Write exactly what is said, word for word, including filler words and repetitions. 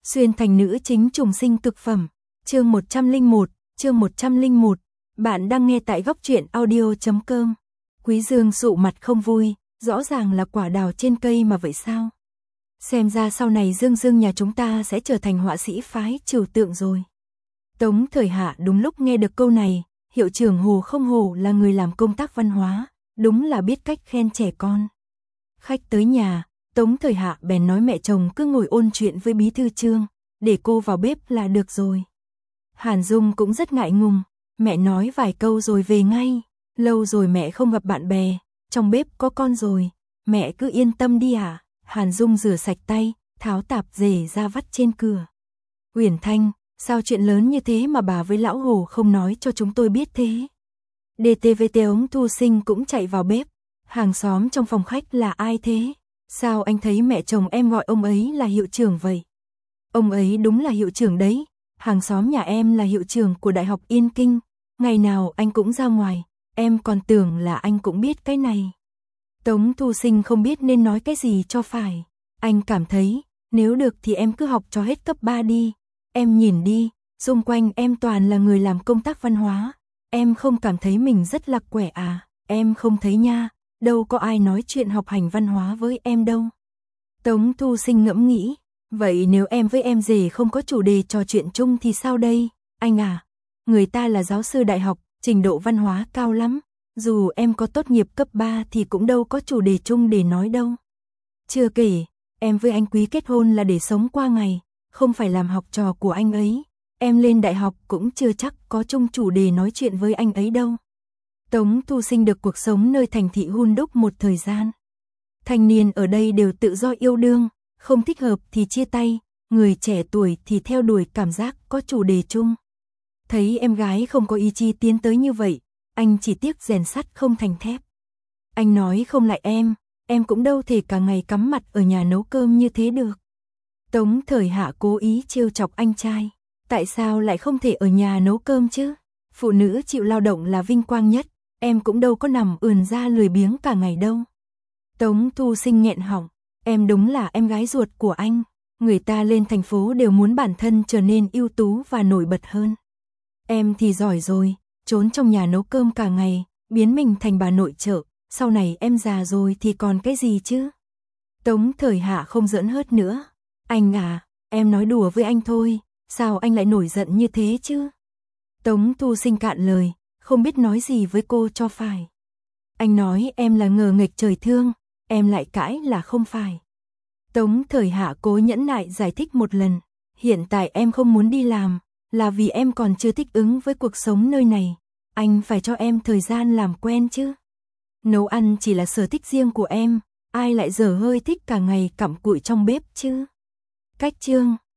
Xuyên thành nữ chính trùng sinh cực phẩm. Chương một trăm lẻ một, chương một trăm lẻ một. Bạn đang nghe tại góc truyện audio chấm com. Quý Dương sụ mặt không vui, rõ ràng là quả đào trên cây mà vậy sao? Xem ra sau này Dương Dương nhà chúng ta sẽ trở thành họa sĩ phái trừu tượng rồi. Tống Thời Hạ đúng lúc nghe được câu này, hiệu trưởng Hồ không hổ là người làm công tác văn hóa, đúng là biết cách khen trẻ con. Khách tới nhà, Tống Thời Hạ bèn nói mẹ chồng cứ ngồi ôn chuyện với bí thư Trương, để cô vào bếp là được rồi. Hàn Dung cũng rất ngại ngùng, mẹ nói vài câu rồi về ngay, lâu rồi mẹ không gặp bạn bè, trong bếp có con rồi, mẹ cứ yên tâm đi à. Hàn Dung rửa sạch tay, tháo tạp dề ra vắt trên cửa. Uyển Thanh, sao chuyện lớn như thế mà bà với lão Hồ không nói cho chúng tôi biết thế? đê tê vê tê ống Thu Sinh cũng chạy vào bếp. Hàng xóm trong phòng khách là ai thế? Sao anh thấy mẹ chồng em gọi ông ấy là hiệu trưởng vậy? Ông ấy đúng là hiệu trưởng đấy. Hàng xóm nhà em là hiệu trưởng của Đại học Yên Kinh. Ngày nào anh cũng ra ngoài. Em còn tưởng là anh cũng biết cái này. Tống Thu Sinh không biết nên nói cái gì cho phải. Anh cảm thấy, nếu được thì em cứ học cho hết cấp ba đi. Em nhìn đi, xung quanh em toàn là người làm công tác văn hóa. Em không cảm thấy mình rất lạc quẻ à? Em không thấy nha, đâu có ai nói chuyện học hành văn hóa với em đâu. Tống Thu Sinh ngẫm nghĩ, vậy nếu em với em rể không có chủ đề trò chuyện chung thì sao đây? Anh à, người ta là giáo sư đại học, trình độ văn hóa cao lắm. Dù em có tốt nghiệp cấp ba thì cũng đâu có chủ đề chung để nói đâu. Chưa kể, em với anh Quý kết hôn là để sống qua ngày, không phải làm học trò của anh ấy. Em lên đại học cũng chưa chắc có chung chủ đề nói chuyện với anh ấy đâu. Tống Thu Sinh được cuộc sống nơi thành thị hun đúc một thời gian. Thanh niên ở đây đều tự do yêu đương, không thích hợp thì chia tay, người trẻ tuổi thì theo đuổi cảm giác có chủ đề chung. Thấy em gái không có ý chí tiến tới như vậy, anh chỉ tiếc rèn sắt không thành thép. Anh nói không lại em, em cũng đâu thể cả ngày cắm mặt ở nhà nấu cơm như thế được. Tống Thời Hạ cố ý trêu chọc anh trai. Tại sao lại không thể ở nhà nấu cơm chứ? Phụ nữ chịu lao động là vinh quang nhất, em cũng đâu có nằm ườn ra lười biếng cả ngày đâu. Tống Thu Sinh nghẹn họng, em đúng là em gái ruột của anh. Người ta lên thành phố đều muốn bản thân trở nên ưu tú và nổi bật hơn. Em thì giỏi rồi, trốn trong nhà nấu cơm cả ngày, biến mình thành bà nội trợ, sau này em già rồi thì còn cái gì chứ? Tống Thời Hạ không giỡn hớt nữa. Anh à, em nói đùa với anh thôi, sao anh lại nổi giận như thế chứ? Tống Thu Sinh cạn lời, không biết nói gì với cô cho phải. Anh nói em là ngờ nghịch trời thương, em lại cãi là không phải. Tống Thời Hạ cố nhẫn nại giải thích một lần, hiện tại em không muốn đi làm, là vì em còn chưa thích ứng với cuộc sống nơi này. Anh phải cho em thời gian làm quen chứ. Nấu ăn chỉ là sở thích riêng của em, ai lại dở hơi thích cả ngày cặm cụi trong bếp chứ. Cách chương